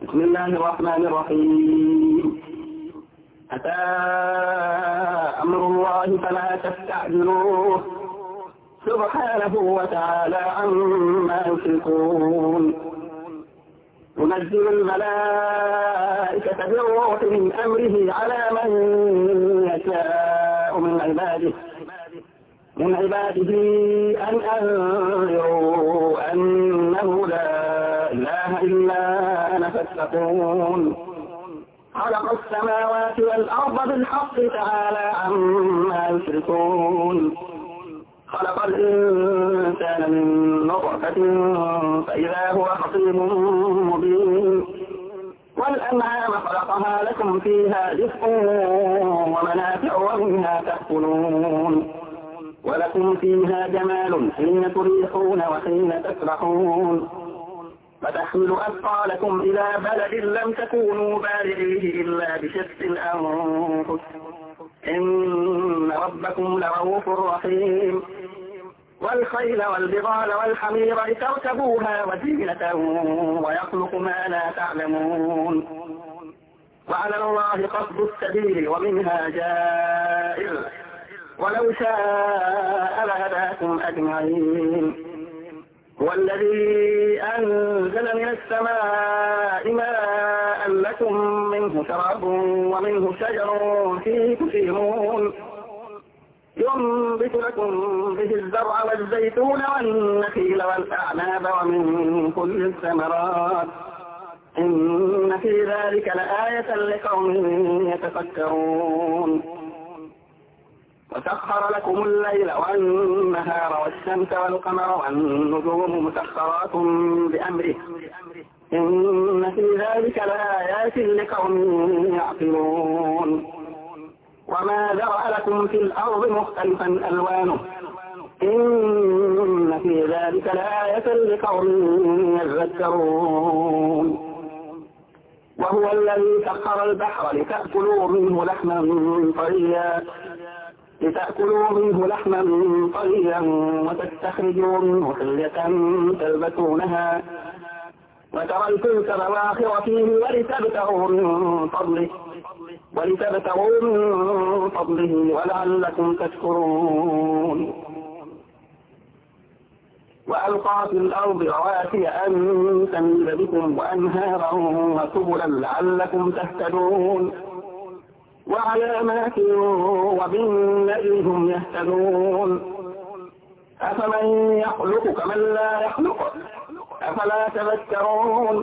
بسم الله الرحمن الرحيم. أتى أمر الله فلا تستعجلوه سبحانه وتعالى عما يشركون. ينزل الملائكة بالروح من أمره على من يشاء من عباده أن أنذروا أنه لا إله إلا أنا فاتقون. خلق السماوات والأرض بالحق تعالى عما يشركون. خلق الإنسان من نطفة فإذا هو خصيم مبين. والأنعام خلقها لكم فيها دفء ومنافع ومنها تأكلون ولكم فيها جمال حين تريحون وحين تسرحون. فتحمل أثقالكم إلى بلد لم تكونوا بالغيه إلا بشق الأنفس إن ربكم لرؤوف رحيم. والخيل والبغال والحمير لتركبوها وزينة ويخلق ما لا تعلمون. وعلى الله قصد السبيل ومنها جائر ولو شاء لهداكم أجمعين. هو الذي أنزل من السماء ماء لكم منه شراب ومنه شجر فيه تسيمون. ينبت لكم به الزرع والزيتون والنخيل والأعناب ومن كل الثمرات إن في ذلك لآية لقوم يتفكرون. وسخر لكم الليل والنهار والشمس والقمر والنجوم مسخرات بأمره إن في ذلك لآيات لقوم يعقلون. وما ذرأ لكم في الأرض مختلفا ألوانه إن في ذلك لآية لقوم يذكرون. وهو الذي سخر البحر لتأكلوا منه لحما طريا وتستخرجوا منه حلية تلبسونها وترى الفلك مواخر فيه ولتبتغوا من فضله ولعلكم تشكرون. وألقى في الأرض رواسي أن تميد بكم وأنهارا وسبلا لعلكم تهتدون. وعلامات وبالنجم هم يهتدون. أفمن يخلق كمن لا يخلق أفلا تذكرون.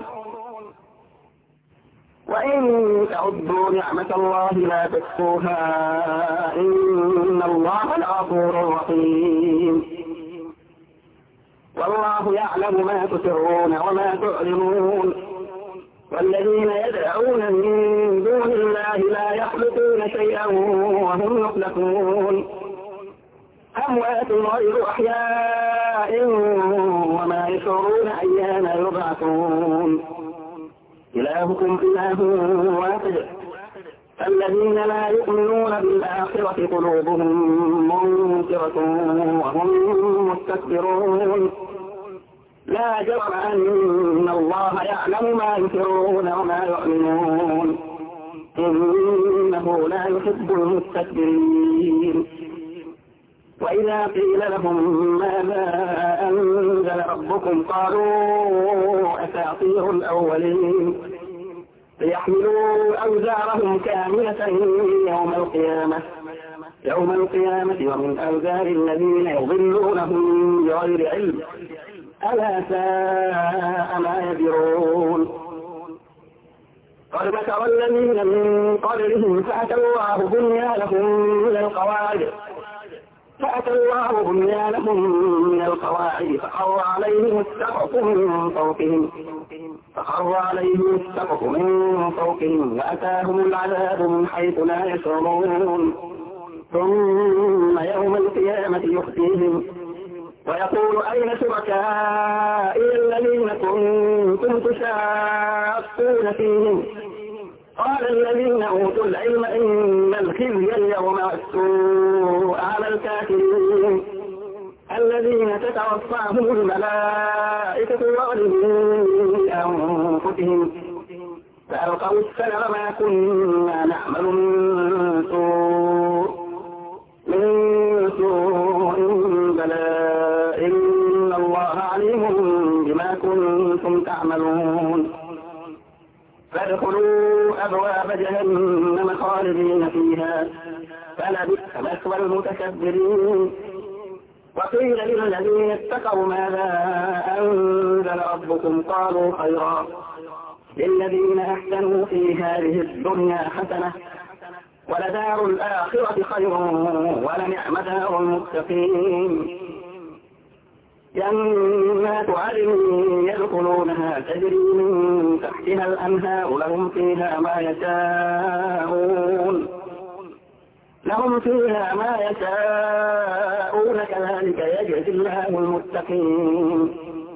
وإن تعدوا نعمة الله لا تحصوها إن الله لغفور رحيم. والله يعلم ما تسرون وما تعلنون. والذين يدعون من دون الله لا يخلقون شيئا وهم يخلقون. أموات غير أحياء وما يشعرون أيان يبعثون. إلهكم إله واحد. الذين لا يؤمنون بالآخرة قلوبهم منكرة وهم مستكبرون. لا جرم أن الله يعلم ما يسرون وما يعلنون إنه لا يحب المستكبرين. وإذا قيل لهم ماذا أنزل ربكم قالوا أساطير الأولين ليحملوا أوزارهم كاملة يوم القيامة ومن أوزار الذين يضلونهم بغير علم ألا ساء ما يزرون. قد مكر الذين من قبلهم فأتى الله بنيانهم من القواعد فخر عليهم السقف من فوقهم وأتاهم العذاب من حيث لا يشعرون. ثم يوم القيامة يخزيهم ويقول أين شركائي الذين كنتم تشاقون فيهم قال الذين أوتوا العلم إن الخزي اليوم والسوء على الكافرين الذين تتوفاهم الملائكة ظالمي أنفسهم فألقوا السلم ما كنا نعمل من سوء بلى إن الله عليم بما كنتم تعملون فادخلوا أبواب جهنم خالدين فيها فلبئس مثوى المتكبرين وقيل للذين اتقوا ماذا أنزل ربكم قالوا خيرا للذين أحسنوا في هذه الدنيا حسنة ولدار الآخرة خير ولنعم دار المتقين جنات عدن يدخلونها تجري من تحتها الأنهار لهم فيها ما يشاءون كذلك يجزي الله المتقين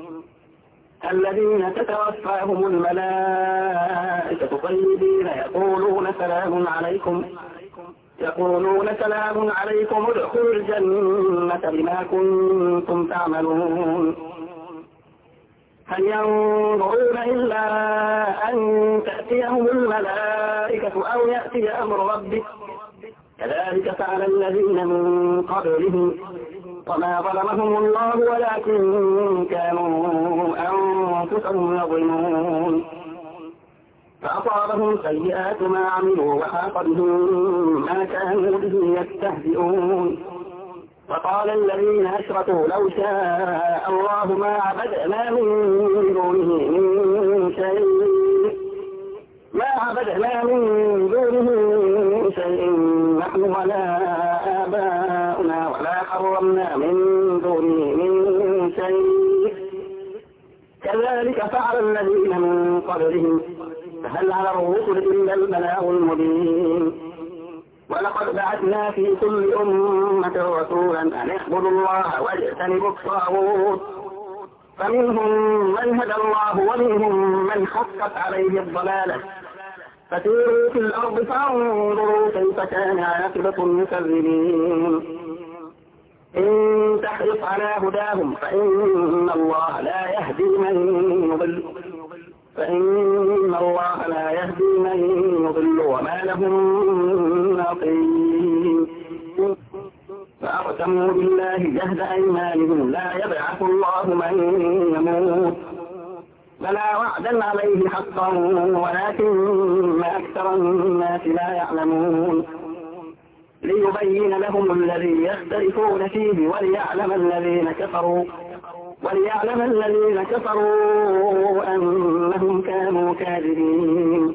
الذين تتوفاهم الملائكة طيبين يقولون سلام عليكم ادخلوا الجنة بما كنتم تعملون هل ينظرون إلا أن تأتيهم الملائكة أو يأتي أمر ربك كذلك فعل الذين من قبلهم وما ظلمهم الله ولكن كانوا أنفسهم يظلمون فأصابهم سيئات ما عملوا وحاق بهم ما كانوا به يستهزئون وقال الذين أشركوا لو شاء الله ما عبدنا من دونه من شيء نحن ولا آباؤنا ولا حرمنا من دونه من شيء كذلك فعل الذين من قبلهم فهل على الرسل إلا البلاغ المبين ولقد بعثنا في كل أمة رسولا أن اعبدوا الله واجتنبوا الطاغوت فمنهم من هدى الله ومنهم من حقت عليه الضلالة فسيروا في الأرض فانظروا كيف كان عاقبة المكذبين إن تحرص على هداهم فإن الله لا يهدي من يضل وما لهم من ناصرين فأقسموا بالله جهد أيمانهم لا يبعث الله من يموت بلى وعدا عليه حقا ولكن أكثر الناس لا يعلمون ليبين لهم الذي يختلفون فيه وليعلم الذين كفروا أنهم كانوا كاذبين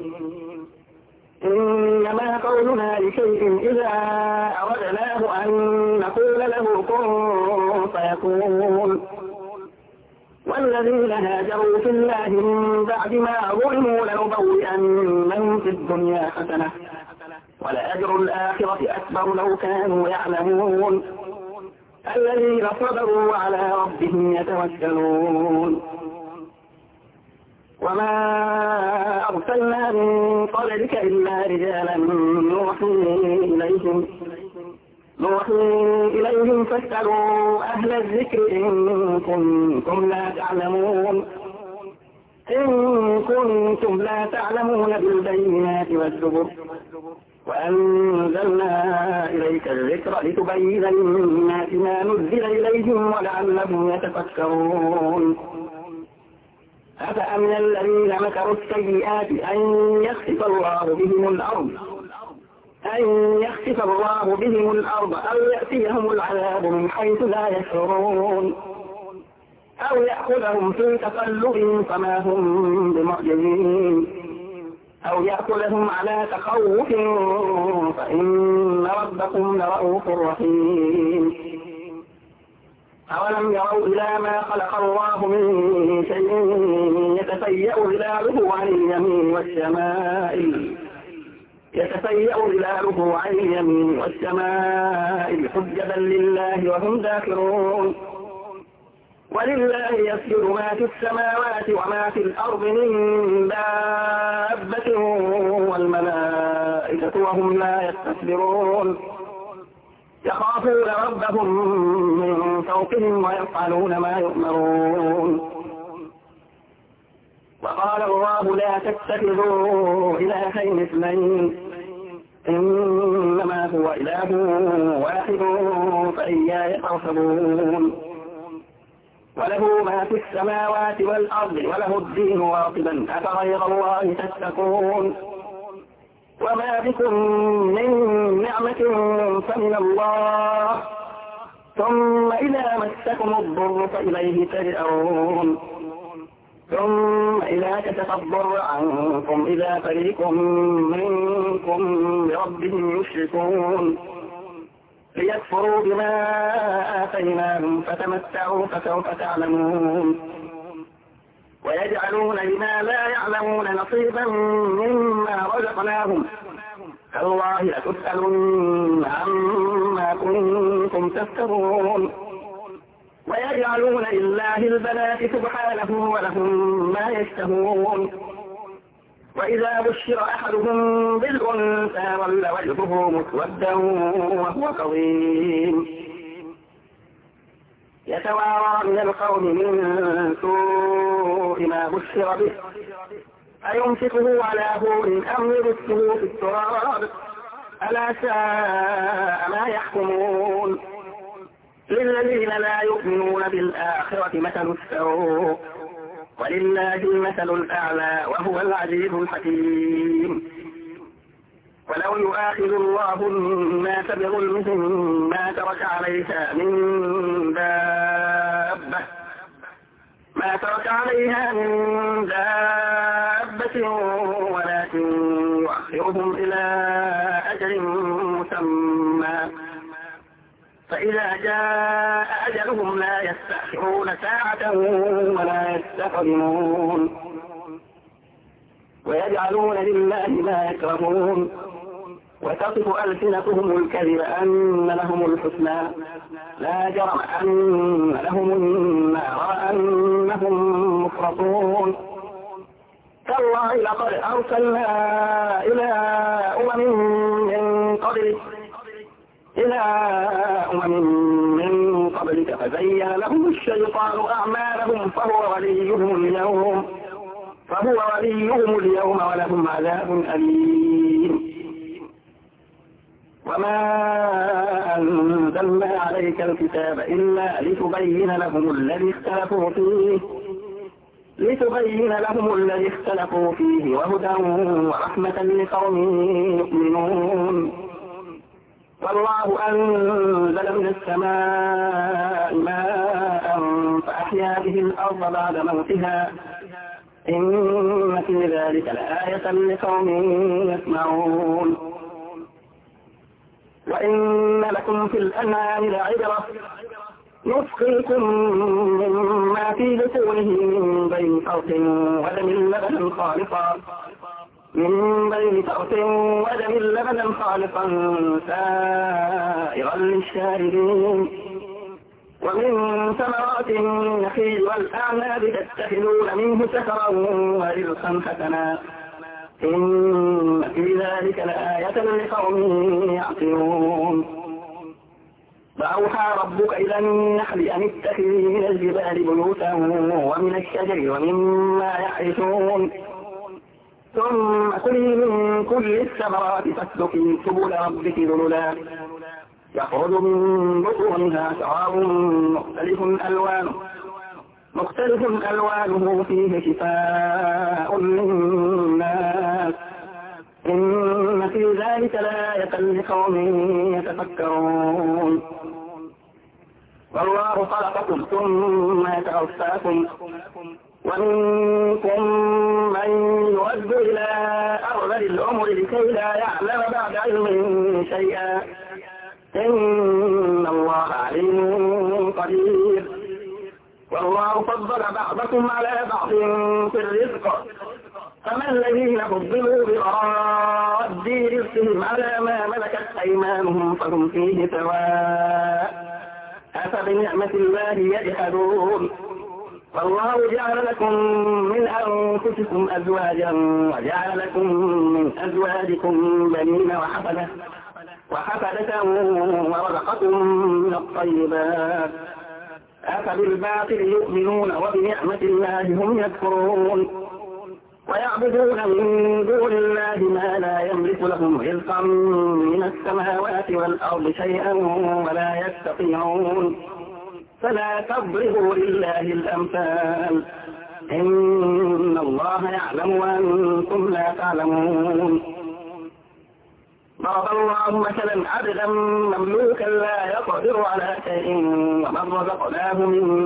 إنما قولنا لشيء إذا أردناه أن نقول له كن فيكون والذين هاجروا في الله من بعد ما ظلموا لنبوئنهم في الدنيا حسنة ولأجر الآخرة أكبر لو كانوا يعلمون الذين صبروا وعلى ربهم يتوكلون وما أرسلنا من قبلك إلا رجالا نوحي إليهم فاسألوا أهل الذكر إن كنتم لا تعلمون بالبينات والزبر وأنزلنا إليك الذكر لتبين للناس ما نزل إليهم ولعلهم يتفكرون أفأمن الذين مكروا السيئات أن يخسف الله بهم الأرض أو يأتيهم العذاب من حيث لا يشعرون أو يأخذهم في تقلبهم فما هم بمعجزين أو يأكلهم على تخوف فإن ربكم لرؤوف رحيم أولم يروا إلى ما خلق الله من شيء يتفيأ ظلاله عن اليمين والشمائل حجبا لله وهم داخرون ولله يسجد ما في السماوات وما في الأرض من دابة والملائكة وهم لا يستكبرون يخافون ربهم من فوقهم ويفعلون ما يؤمرون وقال الله لا تتخذوا إلهين اثنين إنما هو إله واحد فإياي فارهبون وله ما في السماوات والأرض وله الدين واصبا أفغير الله تتقون وما بكم من نعمة فمن الله ثم إذا مسكم الضر فإليه تجأرون ثم إذا كشف الضر عنكم إذا فريق منكم بربهم يشركون ليكفروا بما آتيناهم فتمتعوا فسوف تعلمون ويجعلون لما لا يعلمون نصيبا مما رزقناهم تالله لتسألن عما كنتم تفترون ويجعلون لله البنات سبحانه ولهم ما يشتهون وإذا بشر أحدهم بالأنثى ظل وجهه مسودا وهو كظيم يتوارى من القوم من سوء ما بشر به أيمسكه على هون أم يدسه في التراب ألا ساء ما يحكمون للذين لا يؤمنون بالآخرة مثل السوء ولله المثل الأعلى وهو العزيز الحكيم ولو يؤاخذ الله الناس بظلمهم ما ترك عليها من دابة ولكن يؤخرهم إلى أجل مسمى فإذا جاء أجلهم لا يستأخرون ساعة ولا يستقدمون ويجعلون لله ما يكرهون وتصف ألسنتهم الكذب أن لهم الحسنى لا جرم أن لهم النار وأنهم مفرطون تالله لقد أرسلنا إلى من قبلك فزين لهم الشيطان أعمالهم فهو وليهم اليوم ولهم عذاب أليم وما أنزلنا عليك الكتاب إلا لتبين لهم الذي اختلفوا فيه وهدى ورحمة لقوم يؤمنون والله أنزل من السماء ماء فأحيا به الأرض بعد موتها إن في ذلك لآية لقوم يسمعون وإن لكم في الأنعام لعبرة نسقيكم مما في بطونه من بين فرث ودم خالصا سائغا للشاربين ومن ثمرات النخيل والأعناب تتخذون منه سكرا ورزقا حسنا إن في ذلك لآية لقوم يعقلون فأوحى ربك إلى النحل أن اتخذي من الجبال بيوتا ومن الشجر ومما يعرشون ثم كلي من كل الثمرات فاسلكي سبل ربك ذللا يخرج من بطونها شراب مختلف ألوانه فيه شفاء للناس إن في ذلك لآية لقوم يتفكرون والله خلقكم ثم يتوفاكم ومنكم من يرد إلى أرذل العمر لكي لا يعلم بعد علم شيئا إن الله عليم قدير والله فضل بعضكم على بعض في الرزق فما الذين فضلوا براد رزقهم على ما ملكت أيمانهم فهم فيه سواء أفبنعمة الله يجحدون والله جعل لكم من أنفسكم أزواجا وجعل لكم من أزواجكم بنين وحفدة ورزقكم من الطيبات أفبالباطل يؤمنون وبنعمة الله هم يكفرون ويعبدون من دون الله ما لا يملك لهم رزقا من السماوات والأرض شيئا ولا يستطيعون فلا تضربوا لله الأمثال إن الله يعلم وأنتم لا تعلمون. ضرب الله مثلا عبدا مملوكا لا يقدر على شيء ومن رزقناه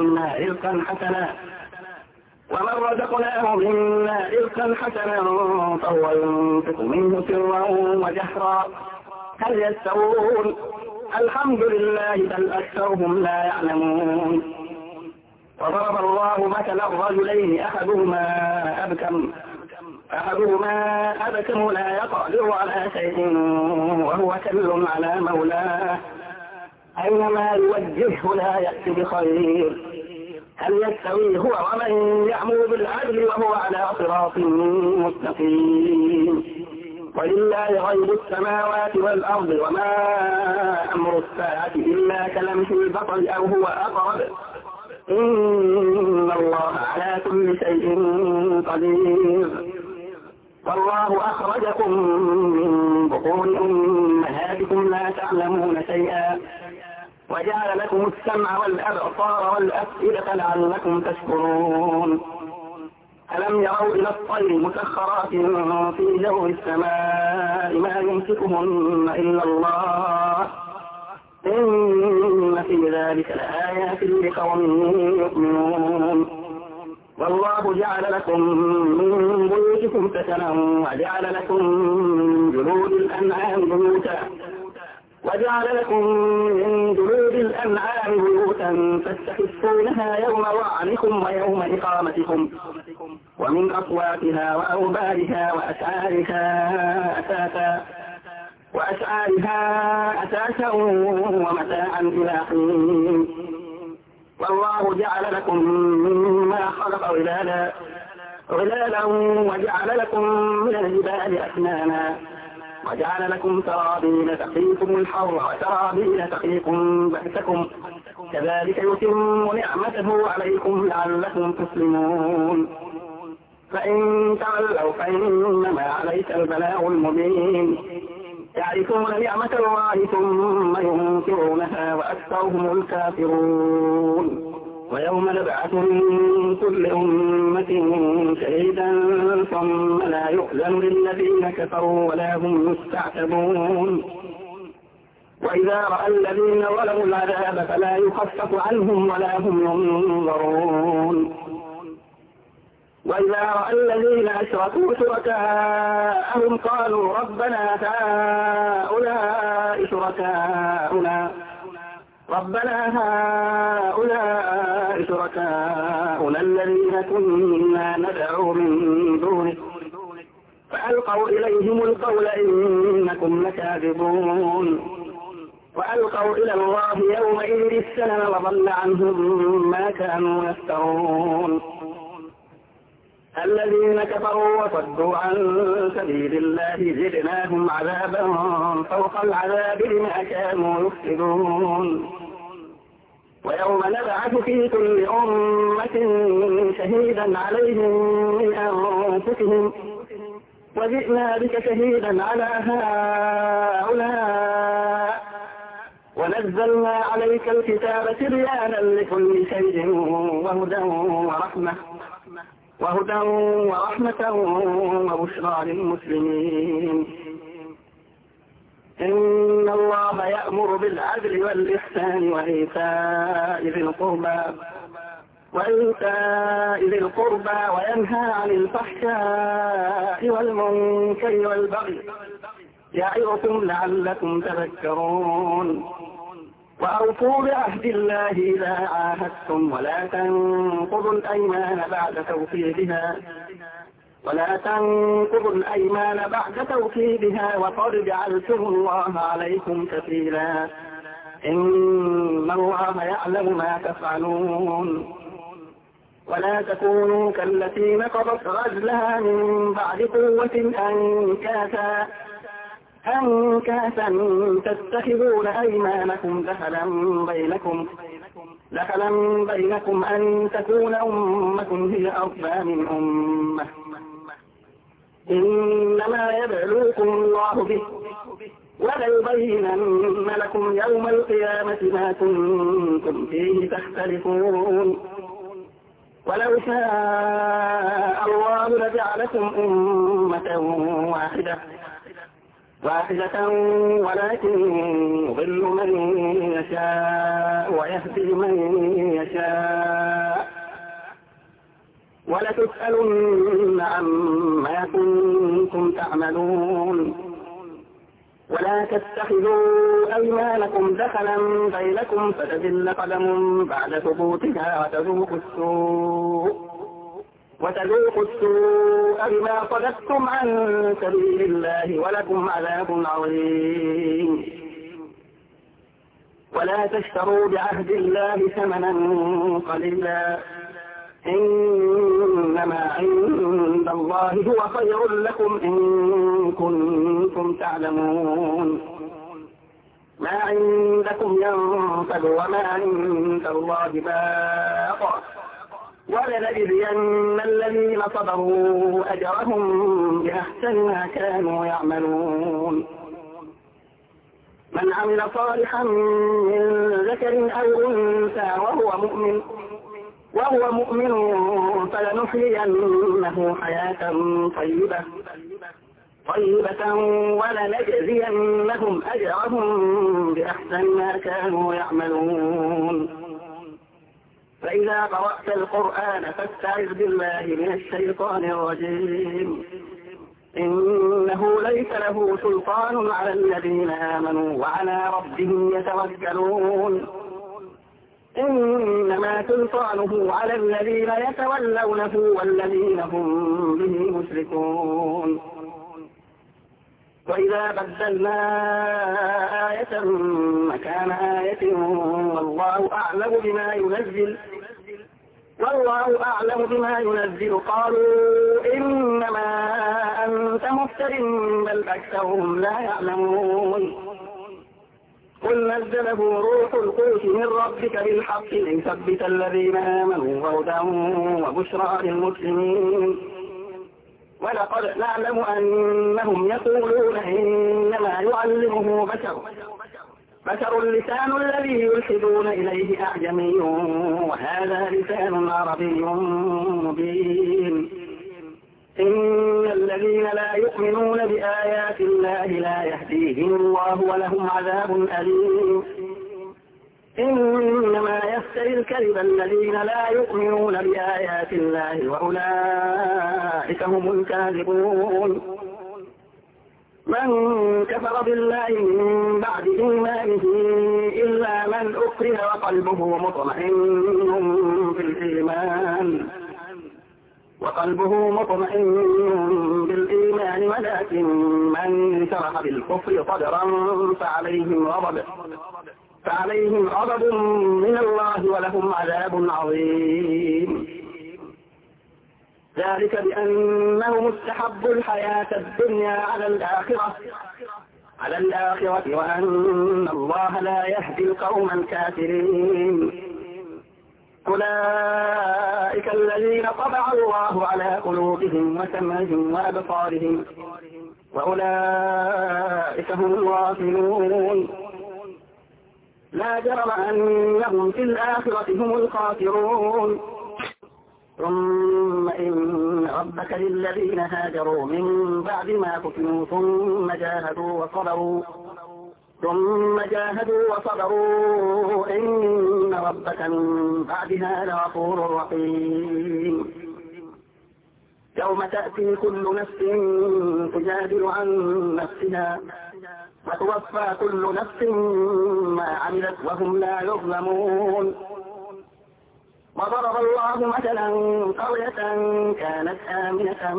منا رزقا حسنا فهو ينفق منه سرا وجهرا هل يستوون الحمد لله بل أكثرهم لا يعلمون. وضرب الله مثلا الرجلين أحدهما أبكم لا يقدر على شيء وهو كل على مولاه أينما يوجهه لا يأتي بخير هل يستوي هو ومن يأمر بالعدل وهو على صراط مستقيم. ولله غيب السماوات والأرض وما أمر الساعة إلا كلمح البصر أو هو أقرب إن الله على كل شيء قدير. والله أخرجكم من بطون أمهاتكم لا تعلمون شيئا وجعل لكم السمع والأبصار والأفئدة لعلكم تشكرون. ألم يروا إلى الطير مسخرات في جو السماء ما يمسكهن إلا الله إن في ذلك لآيات لقوم يؤمنون. والله جعل لكم من بيوتكم سكنا وجعل لكم من جلود الأنعام بيوتا تستخفونها يوم ظعنكم ويوم إقامتكم ومن أصواتها وأوبارها وأسعارها أساسا ومتاعا إلى حين. والله جعل لكم مما خلق ظلالا وجعل لكم من الجبال أكنانا وجعل لكم سرابيل تقيكم الحر وسرابيل تقيكم بأسكم كذلك يتم نعمته عليكم لعلكم تسلمون. فإن تولوا فإنما عليك البلاغ المبين يعرفون نعمة الله ثم ينكرونها وأكثرهم الكافرون. ويوم نبعث من كل أمة شهيدا ثم لا يؤذن للذين كفروا ولا هم يستعتبون. وإذا رأى الذين ظلموا العذاب فلا يخفف عنهم ولا هم ينظرون. وإذا رأى الذين أشركوا شركاءهم قالوا ربنا هؤلاء شركاؤنا الذين كنا ندعو من دونه فألقوا إليهم القول إنكم لكاذبون. وألقوا إلى الله يومئذ السلم وضل عنهم ما كانوا يفترون. الذين كفروا وصدوا عن سبيل الله زدناهم عذابا فوق العذاب بما كانوا يفسدون. ويوم نبعث في كل أمة شهيدا عليهم من أنفسهم وجئنا بك شهيدا على هؤلاء ونزلنا عليك الكتاب تبيانا لكل شيء وهدى ورحمة وبشرى للمسلمين. إن الله يأمر بالعدل والإحسان وإيتاء ذي القربى وينهى عن الفحشاء والمنكر والبغي يعظكم لعلكم تذكرون. وأوفوا بعهد الله إذا عاهدتم ولا تنقضوا الأيمان بعد توكيدها وقد جعلتم الله عليكم كفيلا إن الله يعلم ما تفعلون. ولا تكونوا كالتي نقضت غزلها من بعد قوة أنكاثا تتخذون أيمانكم دخلا بينكم أن تكون أمة هي أربى من أمة إنما يبلوكم الله به وليبينن لكم يوم القيامة ما كنتم فيه تختلفون ولو شاء الله لجعلكم أمة واحدة ولكن يضل من يشاء ويهدي من يشاء ولتسألن عما كنتم تعملون ولا تتخذوا أيمانكم دخلا بينكم فتزل قدم بعد ثبوتها وتذوقوا السوء بما صددتم عن سبيل الله ولكم عذاب عظيم ولا تشتروا بعهد الله ثمنا قليلا إنما عند الله هو خير لكم إن كنتم تعلمون ما عندكم ينفد وما عند الله باق ولنجزين الذين صبروا أجرهم بأحسن ما كانوا يعملون من عمل صالحا من ذكر أو أنثى وهو مؤمن فلنحيينه حياة طيبة ولنجزينهم أجرهم بأحسن ما كانوا يعملون فإذا قرأت القرآن فاستعذ بالله من الشيطان الرجيم إنه ليس له سلطان على الذين آمنوا وعلى ربهم يتوكلون إنما سلطانه على الذين يتولونه والذين هم به مشركون وإذا بدلنا آية مكان آية والله أعلم بما ينزل قالوا إنما أنت مفتر بل أكثرهم لا يعلمون قل نزله روح القدس من ربك بالحق ليثبت الذين آمنوا وهدى وبشرى للمسلمين ولقد نعلم أنهم يقولون إنما يعلمه بشر اللسان الذي يلحدون إليه أعجمي وهذا لسان عربي مبين إن الذين لا يؤمنون بآيات الله لا يهديهم الله ولهم عذاب أليم إنما يفتري الكذب الذين لا يؤمنون بآيات الله وأولئك هم الكاذبون من كفر بالله من بعد إيمانه إلا من أكره وقلبه مطمئن بالإيمان ولكن من شرح بالكفر صدرا فعليهم غضب من الله ولهم عذاب عظيم ذلك بأنهم استحبوا الحياة الدنيا على الآخرة وأن الله لا يهدي القوم الكافرين أولئك الذين طبع الله على قلوبهم وسمعهم وأبصارهم وأولئك هم الغافلون لا جرم أنهم في الآخرة هم الخاسرون ثم إن ربك للذين هاجروا من بعد ما فتنوا ثم جاهدوا وصبروا إن ربك من بعدها لغفور رحيم يوم تأتي كل نفس تجادل عن نفسها وتوفى كل نفس ما عملت وهم لا يظلمون وضرب الله مثلا قرية كانت آمنة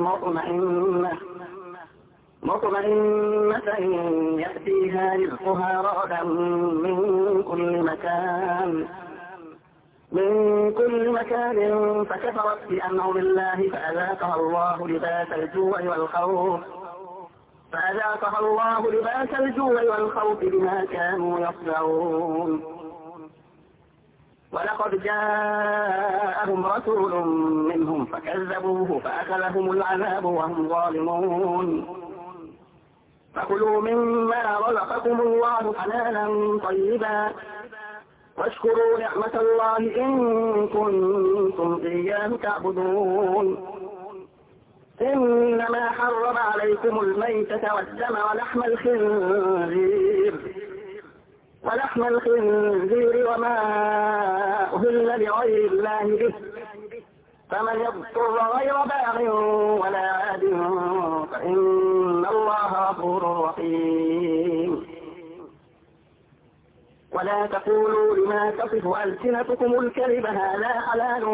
مطمئنة يأتيها رزقها رغدا من كل مكان فكفرت بأنعم الله فأذاقها الله لباس الجوع والخوف بما كانوا يصنعون ولقد جاءهم رسول منهم فكذبوه فأخذهم العذاب وهم ظالمون فكلوا مما رزقكم الله حلالا طيبا واشكروا نعمة الله إن كنتم إياه تعبدون إنما حرم عليكم الميتة والدم ولحم الخنزير وما أهل لغير الله به فمن يضطر غير باغ ولا عاد فإن الله غفور رحيم ولا تقولوا لما تصف ألسنتكم الكذب هذا حلال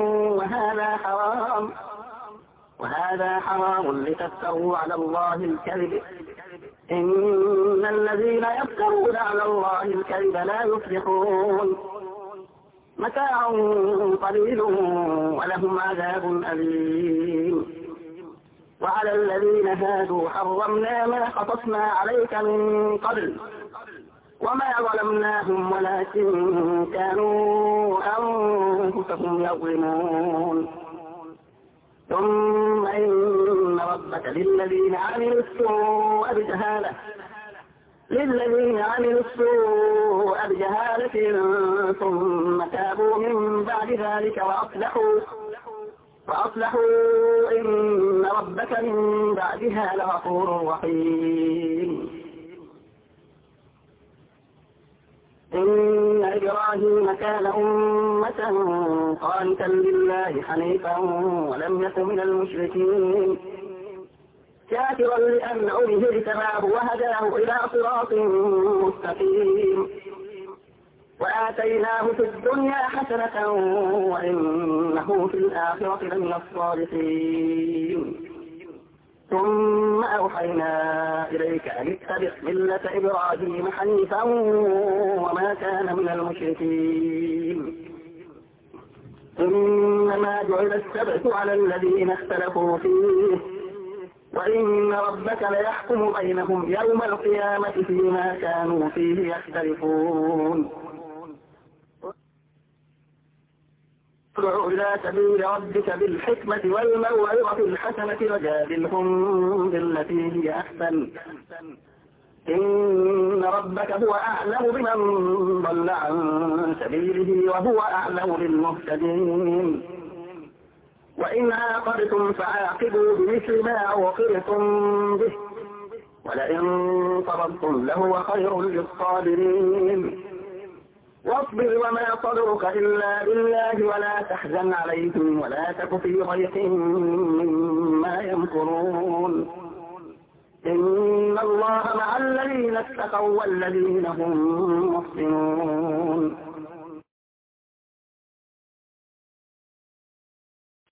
وهذا حرام لتفتروا على الله الكذب إن الذين يفترون على الله الكذب لا يفلحون متاع قليل ولهم عذاب أليم وعلى الذين هادوا حرمنا ما قصصنا عليك من قبل وما ظلمناهم ولكن كانوا أنفسهم يظلمون ثم إن ربك للذين عملوا السوء بجهالة ثم تابوا من بعد ذلك وأصلحوا إن ربك من بعدها لغفور رحيم إن إبراهيم كان أمة قانتا لله حنيفا ولم يكن من المشركين شاكرا لأنعمه اجتباه وهداه إلى صراط مستقيم وآتيناه في الدنيا حسنة وإنه في الآخرة لمن الصالحين ثم أوحينا إليك أن اتبع ملة إبراهيم حنيفا وما كان من المشركين إنما جعل السبت على الذين اختلفوا فيه وإن ربك ليحكم بينهم يوم القيامة فيما كانوا فيه يختلفون ادع إلى سبيل ربك بالحكمة والموعظة الحسنة وجادلهم بالتي هي أحسن إن ربك هو أعلم بمن ضل عن سبيله وهو أعلم بالمهتدين وإن عاقبتم فعاقبوا بمثل ما عوقبتم به ولئن صبرتم لهو خير للصابرين واصبر وما صبرك إلا بالله ولا تحزن عليهم ولا تك في ضيق مما يمكرون إن الله مع الذين اتقوا والذين هم محسنون